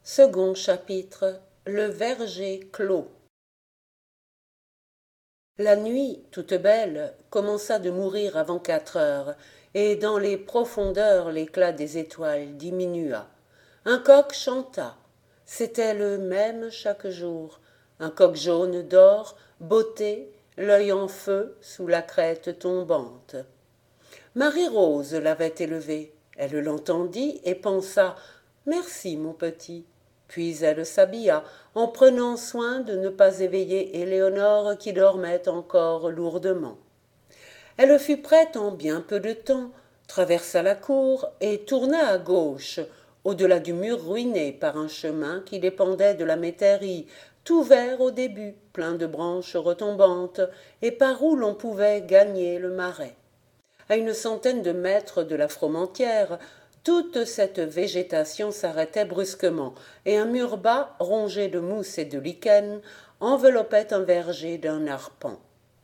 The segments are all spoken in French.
Second chapitre. Le verger clos. La nuit, toute belle, commença de mourir avant 4 heures, et dans les profondeurs l'éclat des étoiles diminua. Un coq chanta. C'était le même chaque jour. Un coq jaune d'or, botté, l'œil en feu sous la crête tombante. Marie-Rose l'avait élevé. Elle l'entendit et pensa « Merci, mon petit ». Puis elle s'habilla, en prenant soin de ne pas éveiller Éléonore qui dormait encore lourdement. Elle fut prête en bien peu de temps, traversa la cour et tourna à gauche, au-delà du mur ruiné par un chemin qui dépendait de la métairie, tout vert au début, plein de branches retombantes, et par où l'on pouvait gagner le marais. À une centaine de mètres de la Fromentieère, toute cette végétation s'arrêtait brusquement, et un mur bas, rongé de mousse et de lichen, enveloppait un verger d'un arpent.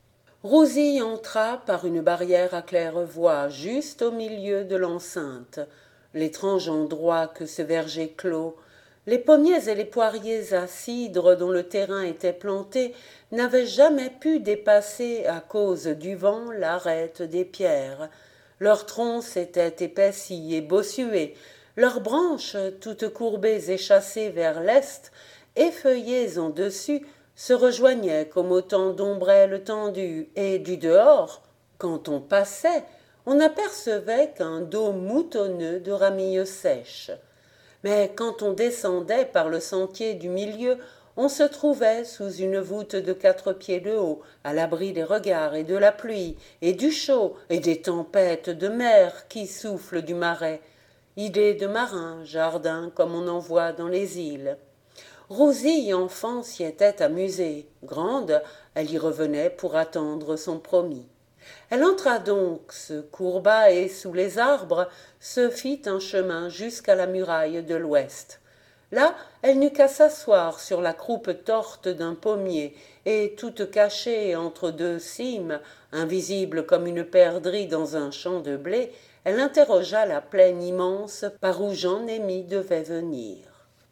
Rousille entra par une barrière à claire-voie, juste au milieu de l'enceinte. L'étrange endroit que ce verger clos, les pommiers et les poiriers à cidre dont le terrain était planté n'avaient jamais pu dépasser à cause du vent l'arête des pierres. Leurs troncs s'étaient épaissis et bossués, leurs branches, toutes courbées et chassées vers l'est, effeuillées en dessus, se rejoignaient comme autant d'ombrelles tendues, et du dehors, quand on passait, on n'apercevait qu'un dos moutonneux de ramilles sèches. Mais quand on descendait par le sentier du milieu, on se trouvait sous une voûte de 4 pieds de haut, à l'abri des regards et de la pluie, et du chaud, et des tempêtes de mer qui soufflent du marais. Idée de marin, jardin comme on en voit dans les îles. Rousille, enfant, s'y était amusée. Grande, elle y revenait pour attendre son promis. Elle entra donc, se courba et, sous les arbres, se fit un chemin jusqu'à la muraille de l'ouest. Là, elle n'eut qu'à s'asseoir sur la croupe torte d'un pommier, et, toute cachée entre deux cimes, invisible comme une perdrix dans un champ de blé, elle interrogea la plaine immense par où Jean-Némi devait venir.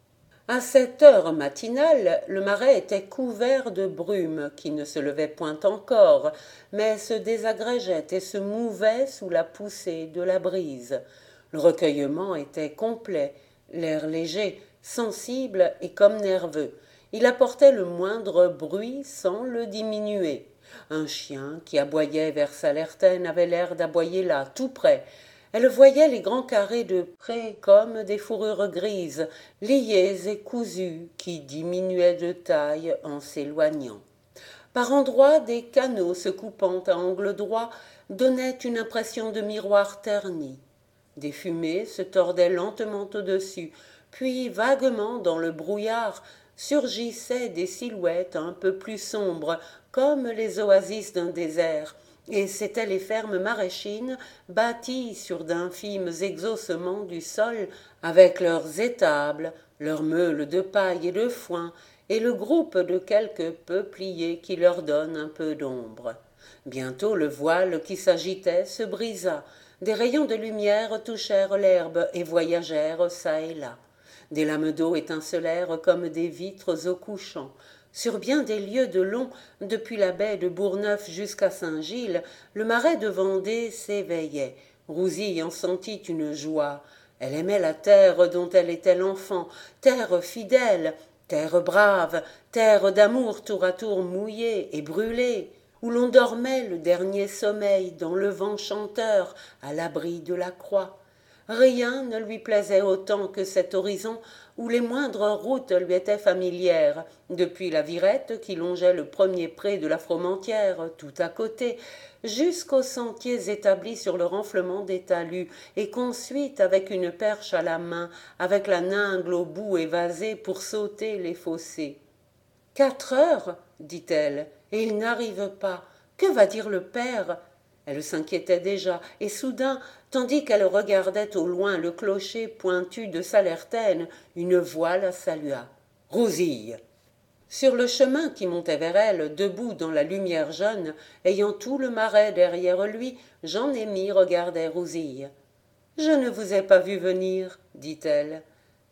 À cette heure matinale, le marais était couvert de brume qui ne se levait point encore, mais se désagrégeait et se mouvait sous la poussée de la brise. Le recueillement était complet, l'air léger, sensible et comme nerveux. Il apportait le moindre bruit sans le diminuer. Un chien qui aboyait vers Salertaine avait l'air d'aboyer là, tout près. Elle voyait les grands carrés de près comme des fourrures grises, liées et cousues, qui diminuaient de taille en s'éloignant. Par endroits, des canaux se coupant à angle droit donnaient une impression de miroir terni. Des fumées se tordaient lentement au-dessus, puis vaguement dans le brouillard surgissaient des silhouettes un peu plus sombres, comme les oasis d'un désert, et c'étaient les fermes maraîchines bâties sur d'infimes exhaussements du sol, avec leurs étables, leurs meules de paille et de foin, et le groupe de quelques peupliers qui leur donnent un peu d'ombre. Bientôt le voile qui s'agitait se brisa, des rayons de lumière touchèrent l'herbe et voyagèrent çà et là. Des lames d'eau étincelèrent comme des vitres au couchant. Sur bien des lieues de long, depuis la baie de Bourgneuf jusqu'à Saint-Gilles, le marais de Vendée s'éveillait. Rousille en sentit une joie. Elle aimait la terre dont elle était l'enfant, terre fidèle, terre brave, terre d'amour tour à tour mouillée et brûlée, où l'on dormait le dernier sommeil dans le vent chanteur à l'abri de la croix. Rien ne lui plaisait autant que cet horizon où les moindres routes lui étaient familières, depuis la Virette qui longeait le premier pré de la Fromentieère, tout à côté, jusqu'aux sentiers établis sur le renflement des talus et conçus avec une perche à la main, avec la ningle au bout évasé pour sauter les fossés. 4 heures, dit-elle, et il n'arrive pas. Que va dire le père? Elle s'inquiétait déjà, et soudain, tandis qu'elle regardait au loin le clocher pointu de Salertaine, une voix la salua. « Rousille !» Sur le chemin qui montait vers elle, debout dans la lumière jaune, ayant tout le marais derrière lui, Jean-Némi regardait Rousille. « Je ne vous ai pas vu venir, dit-elle.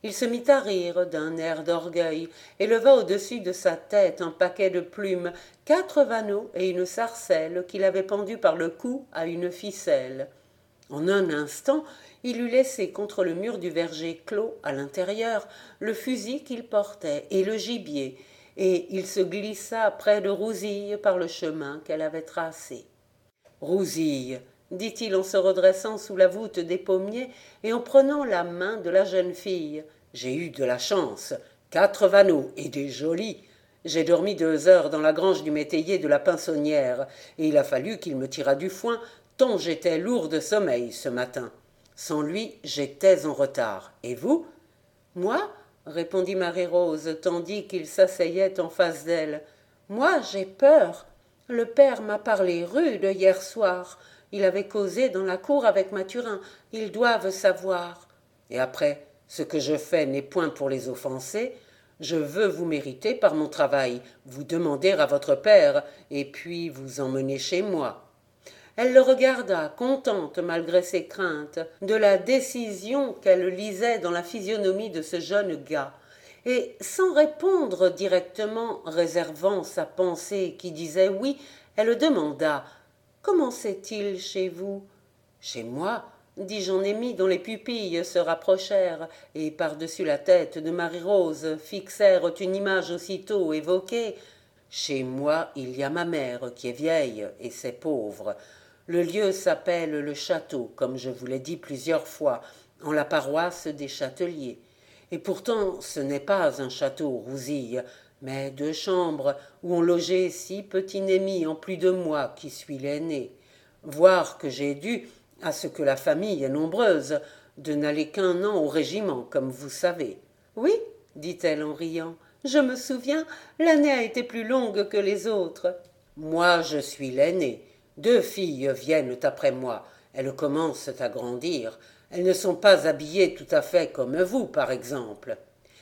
Il se mit à rire d'un air d'orgueil et leva au-dessus de sa tête un paquet de plumes, 4 vanneaux et une sarcelle qu'il avait pendus par le cou à une ficelle. En un instant, il eut laissé contre le mur du verger clos à l'intérieur le fusil qu'il portait et le gibier, et il se glissa près de Rousille par le chemin qu'elle avait tracé. « Rousille, dit-il en se redressant sous la voûte des pommiers et en prenant la main de la jeune fille, j'ai eu de la chance, 4 vanneaux et des jolis. J'ai dormi 2 heures dans la grange du métayer de la Pinsonnière, et il a fallu qu'il me tirât du foin, tant j'étais lourd de sommeil ce matin. Sans lui, j'étais en retard. Et vous? Moi, répondit Marie-Rose, tandis qu'il s'asseyait en face d'elle. Moi, j'ai peur. Le père m'a parlé rude hier soir. Il avait causé dans la cour avec Mathurin. Ils doivent savoir. Et après, ce que je fais n'est point pour les offenser. Je veux vous mériter par mon travail, vous demander à votre père, et puis vous emmener chez moi. Elle le regarda, contente malgré ses craintes, de la décision qu'elle lisait dans la physionomie de ce jeune gars, et sans répondre directement, réservant sa pensée qui disait oui, elle demanda « Comment c'est-il chez vous ?»« Chez moi ?» dit Jean-Émile dont les pupilles se rapprochèrent et par-dessus la tête de Marie-Rose fixèrent une image aussitôt évoquée. « Chez moi, il y a ma mère qui est vieille et c'est pauvre. Le lieu s'appelle le château, comme je vous l'ai dit plusieurs fois, en la paroisse des Châteliers. Et pourtant, ce n'est pas un château, Rousille, mais 2 chambres où ont logé 6 petits Némis en plus de moi qui suis l'aîné. Voir que j'ai dû, à ce que la famille est nombreuse, de n'aller qu'1 an au régiment, comme vous savez. Oui, dit-elle en riant, je me souviens, l'année a été plus longue que les autres. Moi, je suis l'aîné. 2 filles viennent après moi. Elles commencent à grandir. Elles ne sont pas habillées tout à fait comme vous, par exemple.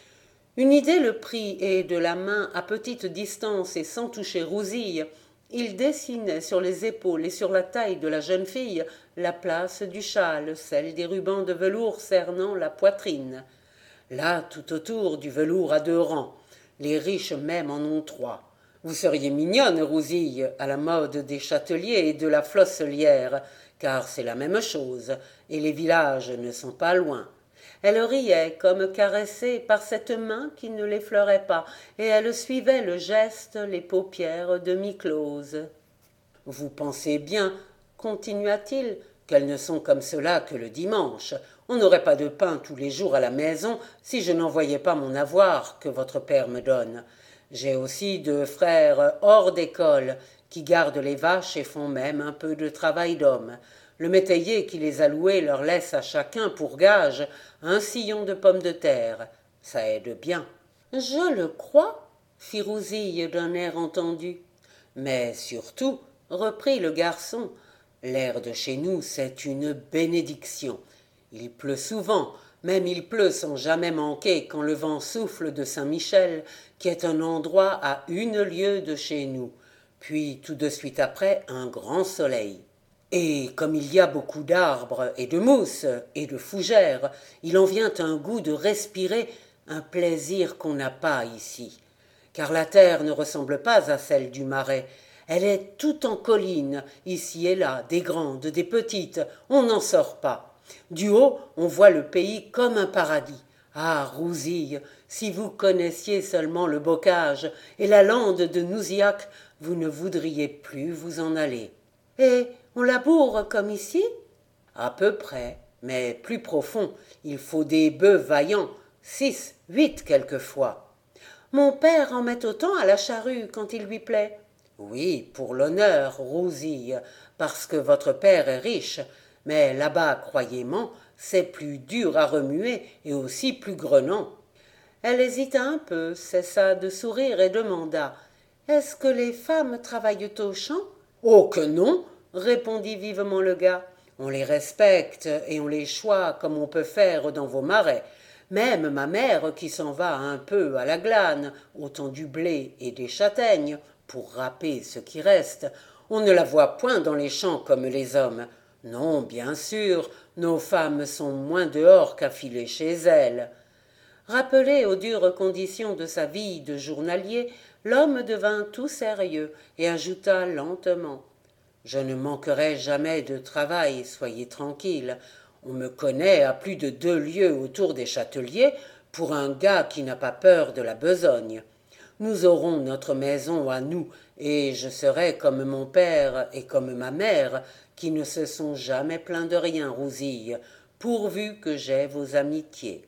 Une idée le prit, et de la main à petite distance et sans toucher Rousille, il dessinait sur les épaules et sur la taille de la jeune fille la place du châle, celle des rubans de velours cernant la poitrine. Là, tout autour, du velours à 2 rangs. Les riches même en ont 3. Vous seriez mignonne, Rousille, à la mode des Châteliers et de la Flosselière, car c'est la même chose, et les villages ne sont pas loin. Elle riait comme caressée par cette main qui ne l'effleurait pas, et elle suivait le geste, les paupières demi-closes. « Vous pensez bien, continua-t-il, qu'elles ne sont comme cela que le dimanche. On n'aurait pas de pain tous les jours à la maison si je n'envoyais pas mon avoir que votre père me donne. J'ai aussi 2 frères hors d'école qui gardent les vaches et font même un peu de travail d'homme. Le métayer qui les a loués leur laisse à chacun pour gage un sillon de pommes de terre. Ça aide bien. »« Je le crois, » fit Rousille d'un air entendu. « Mais surtout, » reprit le garçon, « l'air de chez nous, c'est une bénédiction. Il pleut souvent, même il pleut sans jamais manquer quand le vent souffle de Saint-Michel, qui est un endroit à 1 lieue de chez nous. Puis tout de suite après, un grand soleil. Et comme il y a beaucoup d'arbres et de mousses et de fougères, il en vient un goût de respirer, un plaisir qu'on n'a pas ici. Car la terre ne ressemble pas à celle du Marais. Elle est toute en collines, ici et là, des grandes, des petites, on n'en sort pas. Du haut, on voit le pays comme un paradis. Ah, Rousille, si vous connaissiez seulement le bocage et la lande de Nouziac, vous ne voudriez plus vous en aller. Et on laboure comme ici? À peu près, mais plus profond. Il faut des bœufs vaillants, 6, 8 quelquefois. Mon père en met autant à la charrue quand il lui plaît. Oui, pour l'honneur, Rousille, parce que votre père est riche, mais là-bas, croyez-moi, c'est plus dur à remuer et aussi plus grenant. Elle hésita un peu, cessa de sourire et demanda « Est-ce que les femmes travaillent au champ ?»« Oh que non !» répondit vivement le gars. « On les respecte et on les choit comme on peut faire dans vos marais. Même ma mère qui s'en va un peu à la glane, au temps du blé et des châtaignes, pour râper ce qui reste, on ne la voit point dans les champs comme les hommes. Non, bien sûr, nos femmes sont moins dehors qu'à filer chez elles. » Rappelé aux dures conditions de sa vie de journalier, l'homme devint tout sérieux et ajouta lentement: je ne manquerai jamais de travail, soyez tranquille. On me connaît à plus de 2 lieues autour des Châteliers pour un gars qui n'a pas peur de la besogne. Nous aurons notre maison à nous, et je serai comme mon père et comme ma mère, qui ne se sont jamais plaints de rien, Rousille, pourvu que j'aie vos amitiés.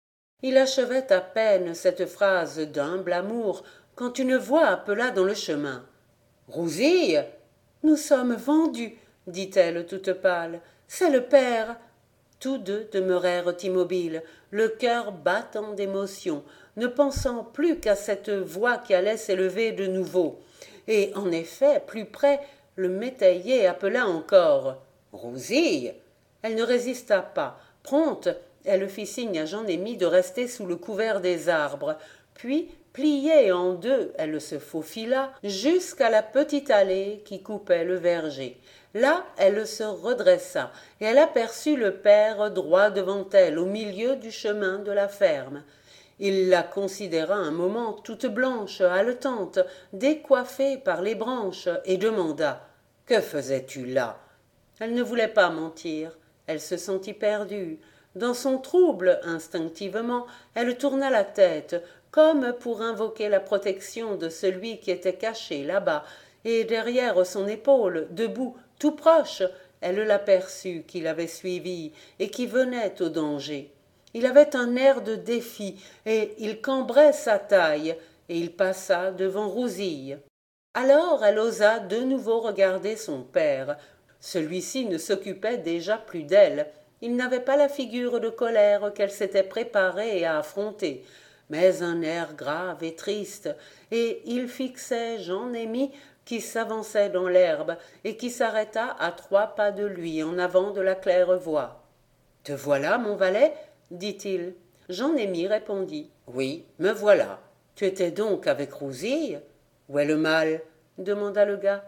Il achevait à peine cette phrase d'humble amour quand une voix appela dans le chemin. Rousille, nous sommes vendus, dit-elle toute pâle. C'est le père. Tous deux demeurèrent immobiles, le cœur battant d'émotion, ne pensant plus qu'à cette voix qui allait s'élever de nouveau. Et en effet, plus près, le métayer appela encore. Rousille. Elle ne résista pas. Prompte, elle fit signe à Jean-Émile de rester sous le couvert des arbres. Puis, pliée en deux, elle se faufila jusqu'à la petite allée qui coupait le verger. Là, elle se redressa, et elle aperçut le père droit devant elle, au milieu du chemin de la ferme. Il la considéra un moment toute blanche, haletante, décoiffée par les branches, et demanda: « Que faisais-tu là ?» Elle ne voulait pas mentir, elle se sentit perdue. Dans son trouble, instinctivement, elle tourna la tête, comme pour invoquer la protection de celui qui était caché là-bas, et derrière son épaule, debout, tout proche, elle l'aperçut qui l'avait suivie et qui venait au danger. Il avait un air de défi, et il cambrait sa taille, et il passa devant Rousille. Alors elle osa de nouveau regarder son père. Celui-ci ne s'occupait déjà plus d'elle. Il n'avait pas la figure de colère qu'elle s'était préparée à affronter, mais un air grave et triste, et il fixait Jean-Émile qui s'avançait dans l'herbe et qui s'arrêta à 3 pas de lui en avant de la claire-voie. « Te voilà, mon valet ?» dit-il. Jean-Émile répondit: « Oui, me voilà. Tu étais donc avec Rousille ?»« Où est le mal ?» demanda le gars.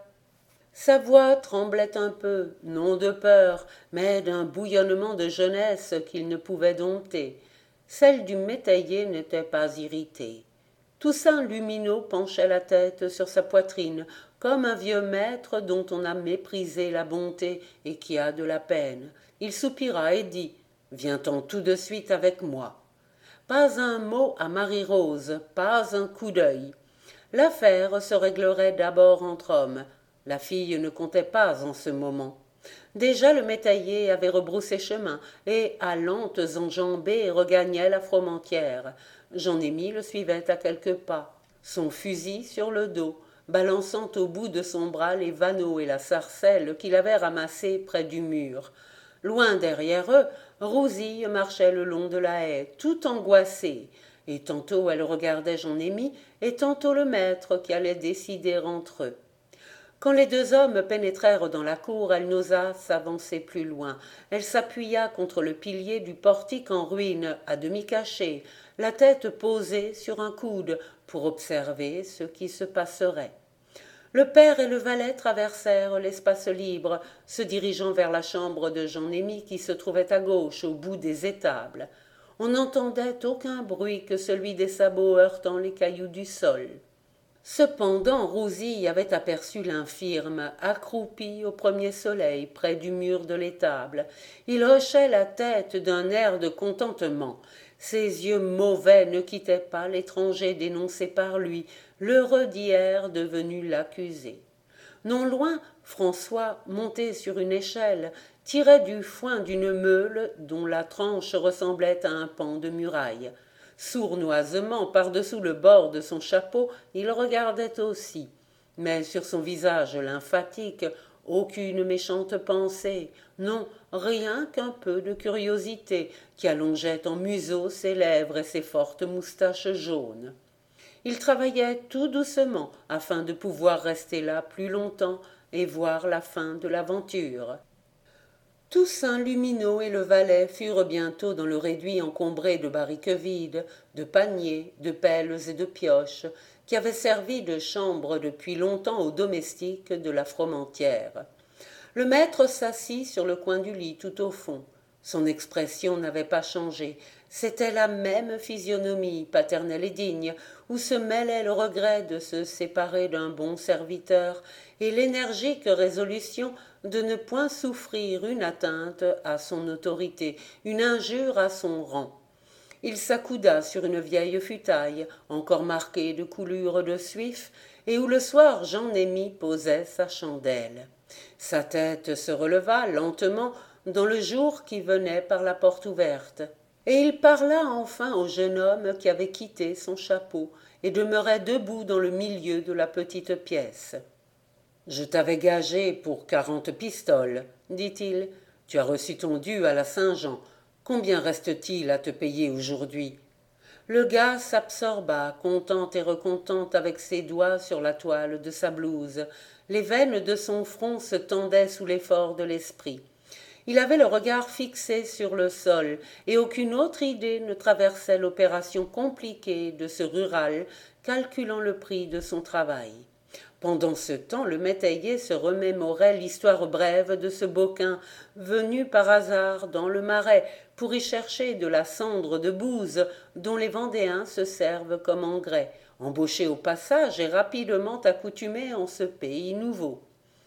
Sa voix tremblait un peu, non de peur, mais d'un bouillonnement de jeunesse qu'il ne pouvait dompter. Celle du métayer n'était pas irritée. Toussaint Lumineau penchait la tête sur sa poitrine, comme un vieux maître dont on a méprisé la bonté et qui a de la peine. Il soupira et dit: « Viens-t'en tout de suite avec moi. » Pas un mot à Marie-Rose, pas un coup d'œil. L'affaire se réglerait d'abord entre hommes. La fille ne comptait pas en ce moment. Déjà le métayer avait rebroussé chemin et, à lentes enjambées, regagnait la Fromentieère. Jean-Émile le suivait à quelques pas, son fusil sur le dos, balançant au bout de son bras les vanneaux et la sarcelle qu'il avait ramassés près du mur. Loin derrière eux, Rousille marchait le long de la haie, tout angoissée, et tantôt elle regardait Jean-Émile et tantôt le maître qui allait décider entre eux. Quand les deux hommes pénétrèrent dans la cour, elle n'osa s'avancer plus loin. Elle s'appuya contre le pilier du portique en ruine, à demi caché, la tête posée sur un coude, pour observer ce qui se passerait. Le père et le valet traversèrent l'espace libre, se dirigeant vers la chambre de Jean-Émile qui se trouvait à gauche, au bout des étables. On n'entendait aucun bruit que celui des sabots heurtant les cailloux du sol. Cependant, Rousille avait aperçu l'infirme, accroupi au premier soleil, près du mur de l'étable. Il hochait la tête d'un air de contentement. Ses yeux mauvais ne quittaient pas l'étranger dénoncé par lui, l'heureux d'hier devenu l'accusé. Non loin, François, monté sur une échelle, tirait du foin d'une meule dont la tranche ressemblait à un pan de muraille. Sournoisement, par-dessous le bord de son chapeau, il regardait aussi. Mais sur son visage lymphatique, aucune méchante pensée, non, rien qu'un peu de curiosité qui allongeait en museau ses lèvres et ses fortes moustaches jaunes. Il travaillait tout doucement afin de pouvoir rester là plus longtemps et voir la fin de l'aventure. Toussaint Lumineau et le valet furent bientôt dans le réduit encombré de barriques vides, de paniers, de pelles et de pioches, qui avaient servi de chambre depuis longtemps aux domestiques de la Fromentieère. Le maître s'assit sur le coin du lit tout au fond. Son expression n'avait pas changé, C'était la même physionomie paternelle et digne, où se mêlait le regret de se séparer d'un bon serviteur et l'énergique résolution de ne point souffrir une atteinte à son autorité, une injure à son rang. Il s'accouda sur une vieille futaille, encore marquée de coulures de suif, et où le soir Jean Némi posait sa chandelle. Sa tête se releva lentement dans le jour qui venait par la porte ouverte, et il parla enfin au jeune homme qui avait quitté son chapeau et demeurait debout dans le milieu de la petite pièce. « Je t'avais gagé pour 40 pistoles, dit-il. Tu as reçu ton dû à la Saint-Jean. Combien reste-t-il à te payer aujourd'hui ?» Le gars s'absorba, content et recontent, avec ses doigts sur la toile de sa blouse. Les veines de son front se tendaient sous l'effort de l'esprit. Il avait le regard fixé sur le sol, et aucune autre idée ne traversait l'opération compliquée de ce rural, calculant le prix de son travail. Pendant ce temps, le métayer se remémorait l'histoire brève de ce boquin, venu par hasard dans le marais, pour y chercher de la cendre de bouse dont les Vendéens se servent comme engrais, embauché au passage et rapidement accoutumé en ce pays nouveau.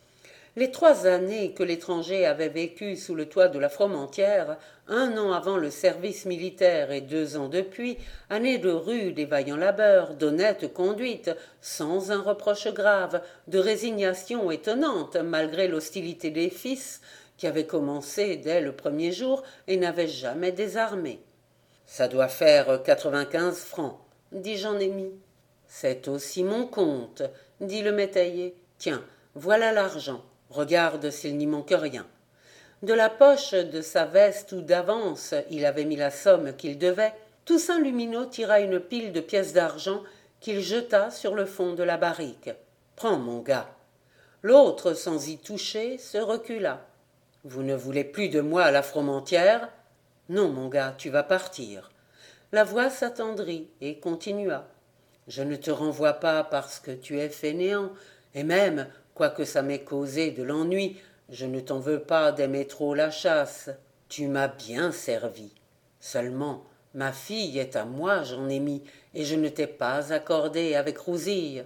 Les 3 années que l'étranger avait vécues sous le toit de la Fromentieère, 1 an avant le service militaire et 2 ans depuis, années de rude et vaillant labeur, d'honnête conduite, sans un reproche grave, de résignation étonnante malgré l'hostilité des fils, qui avait commencé dès le premier jour et n'avait jamais désarmé. « Ça doit faire 95 francs, dit Jean Némi. « C'est aussi mon compte, dit le métayer. Tiens, voilà l'argent. Regarde s'il n'y manque rien. » De la poche de sa veste où d'avance il avait mis la somme qu'il devait, Toussaint Lumineau tira une pile de pièces d'argent qu'il jeta sur le fond de la barrique. « Prends, mon gars. » L'autre, sans y toucher, se recula. « Vous ne voulez plus de moi à la Fromentieère ? Non, mon gars, tu vas partir. » La voix s'attendrit et continua. « Je ne te renvoie pas parce que tu es fainéant, et même, quoique ça m'ait causé de l'ennui, je ne t'en veux pas d'aimer trop la chasse. Tu m'as bien servi. Seulement, ma fille est à moi, j'en ai mis, et je ne t'ai pas accordé avec Rousille.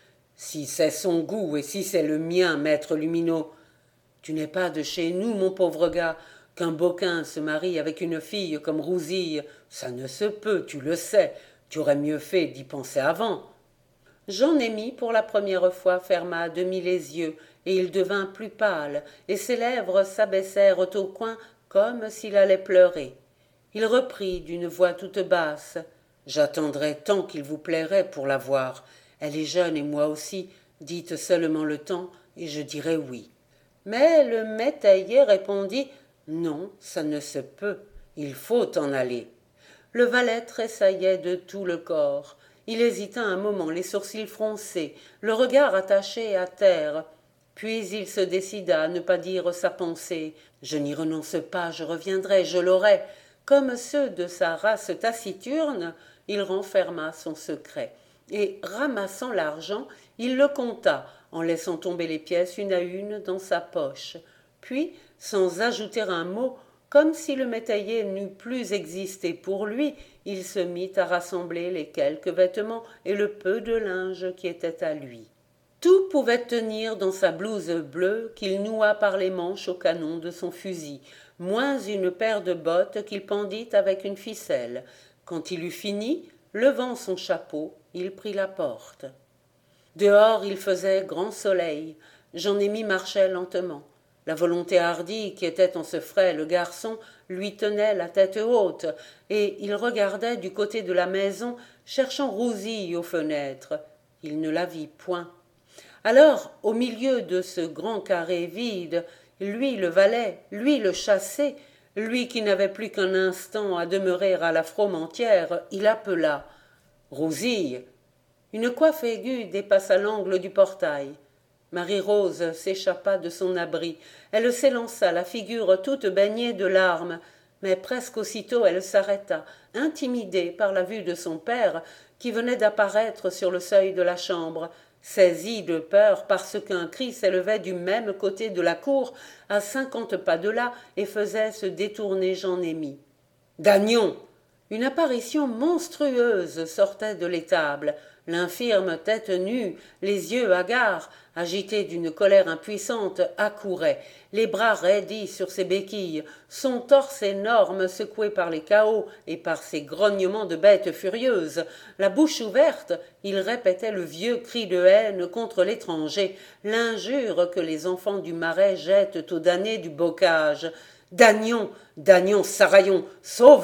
Si c'est son goût et si c'est le mien, maître Lumineau, tu n'es pas de chez nous, mon pauvre gars. Qu'un boquin se marie avec une fille comme Rousille, ça ne se peut, tu le sais. Tu aurais mieux fait d'y penser avant. » Jean Némi, pour la première fois, ferma à demi les yeux, et il devint plus pâle, et ses lèvres s'abaissèrent au coin comme s'il allait pleurer. Il reprit d'une voix toute basse. « J'attendrai tant qu'il vous plairait pour la voir. Elle est jeune et moi aussi. Dites seulement le temps, et je dirai oui. » Mais le métayer répondit « Non, ça ne se peut. Il faut en aller. » Le valet tressaillait de tout le corps. Il hésita un moment, les sourcils froncés, le regard attaché à terre. Puis il se décida à ne pas dire sa pensée. « Je n'y renonce pas, je reviendrai, je l'aurai. » Comme ceux de sa race taciturne, il renferma son secret. Et, ramassant l'argent, il le compta, en laissant tomber les pièces une à une dans sa poche. Puis, sans ajouter un mot, comme si le métayer n'eût plus existé pour lui, il se mit à rassembler les quelques vêtements et le peu de linge qui était à lui. Tout pouvait tenir dans sa blouse bleue qu'il noua par les manches au canon de son fusil, moins une paire de bottes qu'il pendit avec une ficelle. Quand il eut fini, levant son chapeau, il prit la porte. Dehors il faisait grand soleil. Jean Némi marchait lentement. La volonté hardie qui était en ce frêle garçon lui tenait la tête haute, et il regardait du côté de la maison, cherchant Rousille aux fenêtres. Il ne la vit point. Alors, au milieu de ce grand carré vide, lui le valet, lui le chassé, lui qui n'avait plus qu'un instant à demeurer à la Fromentieère, il appela « Rousille !» Une coiffe aiguë dépassa l'angle du portail. Marie-Rose s'échappa de son abri. Elle s'élança, la figure toute baignée de larmes, mais presque aussitôt elle s'arrêta, intimidée par la vue de son père qui venait d'apparaître sur le seuil de la chambre, saisie de peur parce qu'un cri s'élevait du même côté de la cour, à 50 pas de là, et faisait se détourner Jean Némi. « Dagnon ! Une apparition monstrueuse sortait de l'étable. L'infirme, tête nue, les yeux hagards, agité d'une colère impuissante, accourait, les bras raidis sur ses béquilles, son torse énorme secoué par les cahots et par ses grognements de bête furieuse. La bouche ouverte, il répétait le vieux cri de haine contre l'étranger, l'injure que les enfants du Marais jettent aux damnés du bocage. « Dagnon, Dagnon, Saraillon, sauve-toi !»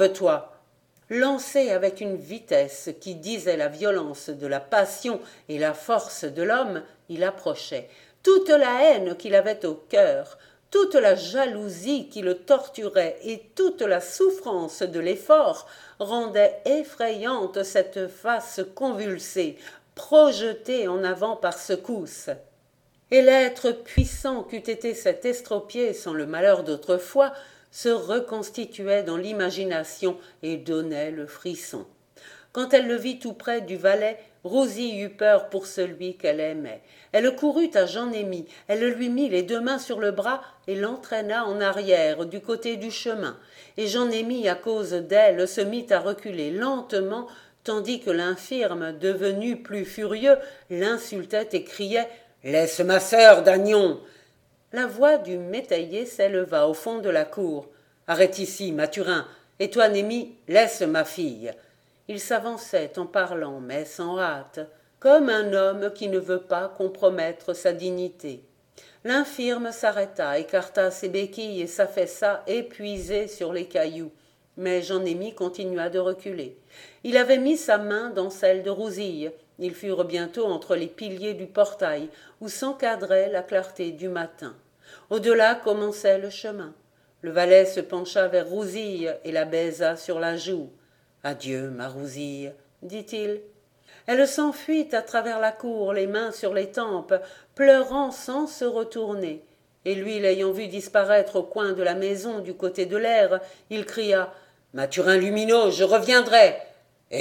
Lancé avec une vitesse qui disait la violence de la passion et la force de l'homme, il approchait. Toute la haine qu'il avait au cœur, toute la jalousie qui le torturait et toute la souffrance de l'effort rendaient effrayante cette face convulsée, projetée en avant par secousses. Et l'être puissant qu'eût été cet estropié sans le malheur d'autrefois se reconstituait dans l'imagination et donnait le frisson. Quand elle le vit tout près du valet, Rousille eut peur pour celui qu'elle aimait. Elle courut à Jean-Némi, elle lui mit les deux mains sur le bras et l'entraîna en arrière du côté du chemin. Et Jean-Némi, à cause d'elle, se mit à reculer lentement, tandis que l'infirme, devenu plus furieux, l'insultait et criait « Laisse ma sœur, Dagnon !» La voix du métayer s'éleva au fond de la cour. « Arrête ici, Mathurin, et toi, Némi, laisse ma fille. » Il s'avançait en parlant, mais sans hâte, comme un homme qui ne veut pas compromettre sa dignité. L'infirme s'arrêta, écarta ses béquilles et s'affaissa épuisé sur les cailloux. Mais Jean-Némi continua de reculer. Il avait mis sa main dans celle de Rousille. Ils furent bientôt entre les piliers du portail, où s'encadrait la clarté du matin. Au-delà commençait le chemin. Le valet se pencha vers Rousille et la baisa sur la joue. « Adieu, ma Rousille, » dit-il. Elle s'enfuit à travers la cour, les mains sur les tempes, pleurant sans se retourner. Et lui, l'ayant vu disparaître au coin de la maison du côté de l'air, il cria « Mathurin Lumineux, je reviendrai !»« Essaye !»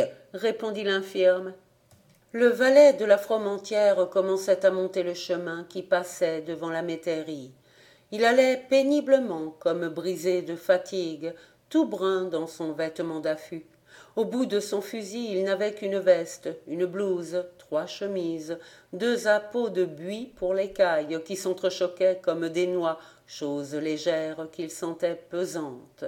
répondit l'infirme. Le valet de la Fromentieре commençait à monter le chemin qui passait devant la métairie. Il allait péniblement, comme brisé de fatigue, tout brun dans son vêtement d'affût. Au bout de son fusil, il n'avait qu'une veste, une blouse, 3 chemises, 2 appeaux de buis pour l'écaille qui s'entrechoquaient comme des noix, chose légère qu'il sentait pesante.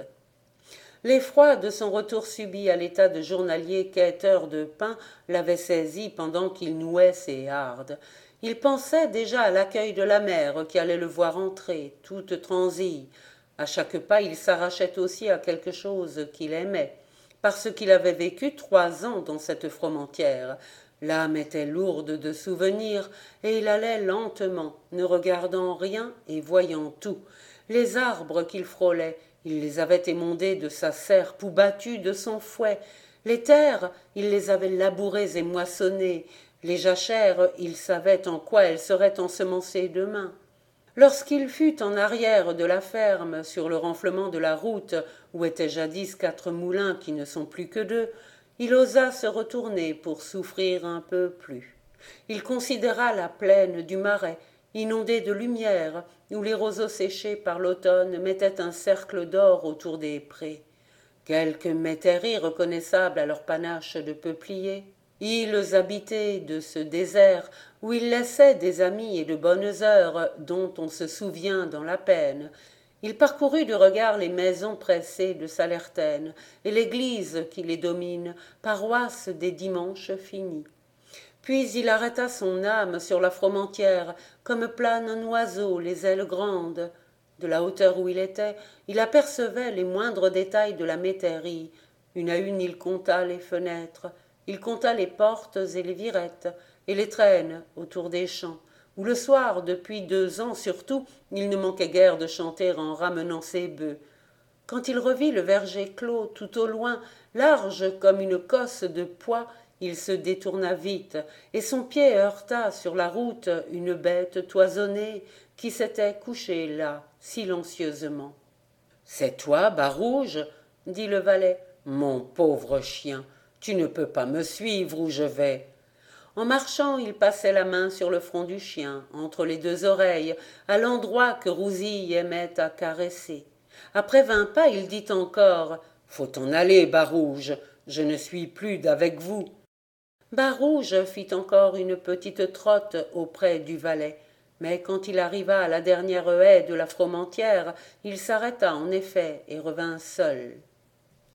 L'effroi de son retour subit à l'état de journalier quêteur de pain l'avait saisi pendant qu'il nouait ses hardes. Il pensait déjà à l'accueil de la mère qui allait le voir entrer, toute transie. À chaque pas, il s'arrachait aussi à quelque chose qu'il aimait, parce qu'il avait vécu 3 ans dans cette Fromentieре. L'âme était lourde de souvenirs, et il allait lentement, ne regardant rien et voyant tout. Les arbres qu'il frôlait, il les avait émondés de sa serpe ou battus de son fouet. Les terres, il les avait labourées et moissonnées. Les jachères, il savait en quoi elles seraient ensemencées demain. Lorsqu'il fut en arrière de la ferme, sur le renflement de la route, où étaient jadis 4 moulins qui ne sont plus que 2, il osa se retourner pour souffrir un peu plus. Il considéra la plaine du Marais, inondée de lumière, où les roseaux séchés par l'automne mettaient un cercle d'or autour des prés. Quelques métairies reconnaissables à leur panache de peupliers, îles habitées de ce désert où il laissait des amis et de bonnes heures dont on se souvient dans la peine. Il parcourut du regard les maisons pressées de Salertaine et l'église qui les domine, paroisse des dimanches finis. Puis il arrêta son âme sur la Fromentieре, comme plane un oiseau, les ailes grandes. De la hauteur où il était, il apercevait les moindres détails de la métairie. Une à une, il compta les fenêtres, il compta les portes et les virettes, et les traînes autour des champs, où le soir, depuis 2 ans surtout, il ne manquait guère de chanter en ramenant ses bœufs. Quand il revit le verger clos tout au loin, large comme une cosse de pois, il se détourna vite, et son pied heurta sur la route une bête toisonnée qui s'était couchée là, silencieusement. « C'est toi, Bas-Rouge » dit le valet. « Mon pauvre chien, tu ne peux pas me suivre où je vais. » En marchant, il passait la main sur le front du chien, entre les 2 oreilles, à l'endroit que Rousille aimait à caresser. Après 20 pas, il dit encore « Faut en aller, Barouge, je ne suis plus d'avec vous. Barouge fit encore une petite trotte auprès du valet, mais quand il arriva à la dernière haie de la Fromentieère, il s'arrêta en effet et revint seul.